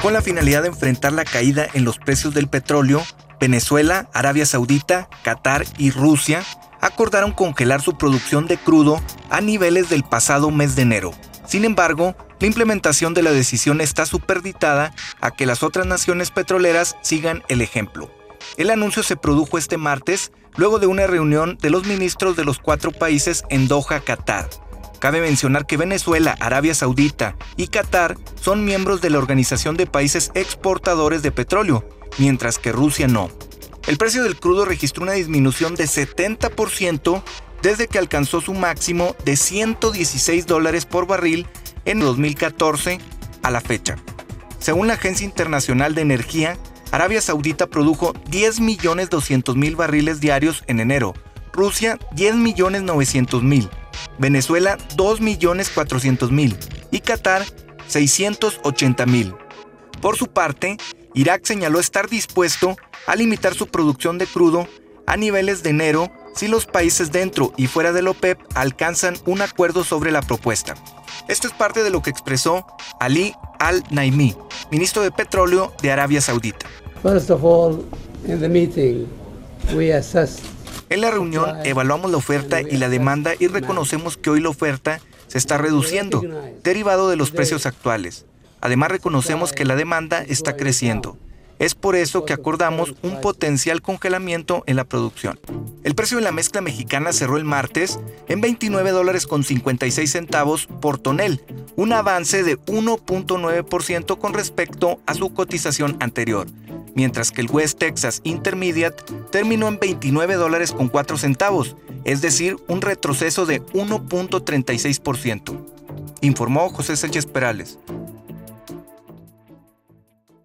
Con la finalidad de enfrentar la caída en los precios del petróleo, Venezuela, Arabia Saudita, Qatar y Rusia acordaron congelar su producción de crudo a niveles del pasado mes de enero. Sin embargo, la implementación de la decisión está supeditada a que las otras naciones petroleras sigan el ejemplo. El anuncio se produjo este martes, luego de una reunión de los ministros de los 4 países en Doha, Qatar. Cabe mencionar que Venezuela, Arabia Saudita y Qatar son miembros de la Organización de Países Exportadores de Petróleo, mientras que Rusia no. El precio del crudo registró una disminución de 70% desde que alcanzó su máximo de $116 por barril en 2014 a la fecha. Según la Agencia Internacional de Energía, Arabia Saudita produjo 10.200.000 barriles diarios en enero, Rusia 10.900.000, Venezuela 2.400.000 y Qatar 680.000. Por su parte, Irak señaló estar dispuesto a limitar su producción de crudo a niveles de enero si los países dentro y fuera del OPEP alcanzan un acuerdo sobre la propuesta. Esto es parte de lo que expresó Ali Al-Naimi, ministro de Petróleo de Arabia Saudita. First of all, in the meeting, we assessed. En la reunión evaluamos la oferta y la demanda y reconocemos que hoy la oferta se está reduciendo, derivado de los precios actuales. Además, reconocemos que la demanda está creciendo. Es por eso que acordamos un potencial congelamiento en la producción. El precio de la mezcla mexicana cerró el martes en $29.56 por tonel, un avance de 1.9% con respecto a su cotización anterior, mientras que el West Texas Intermediate terminó en $29.04, es decir, un retroceso de 1.36%. Informó José Sánchez Perales.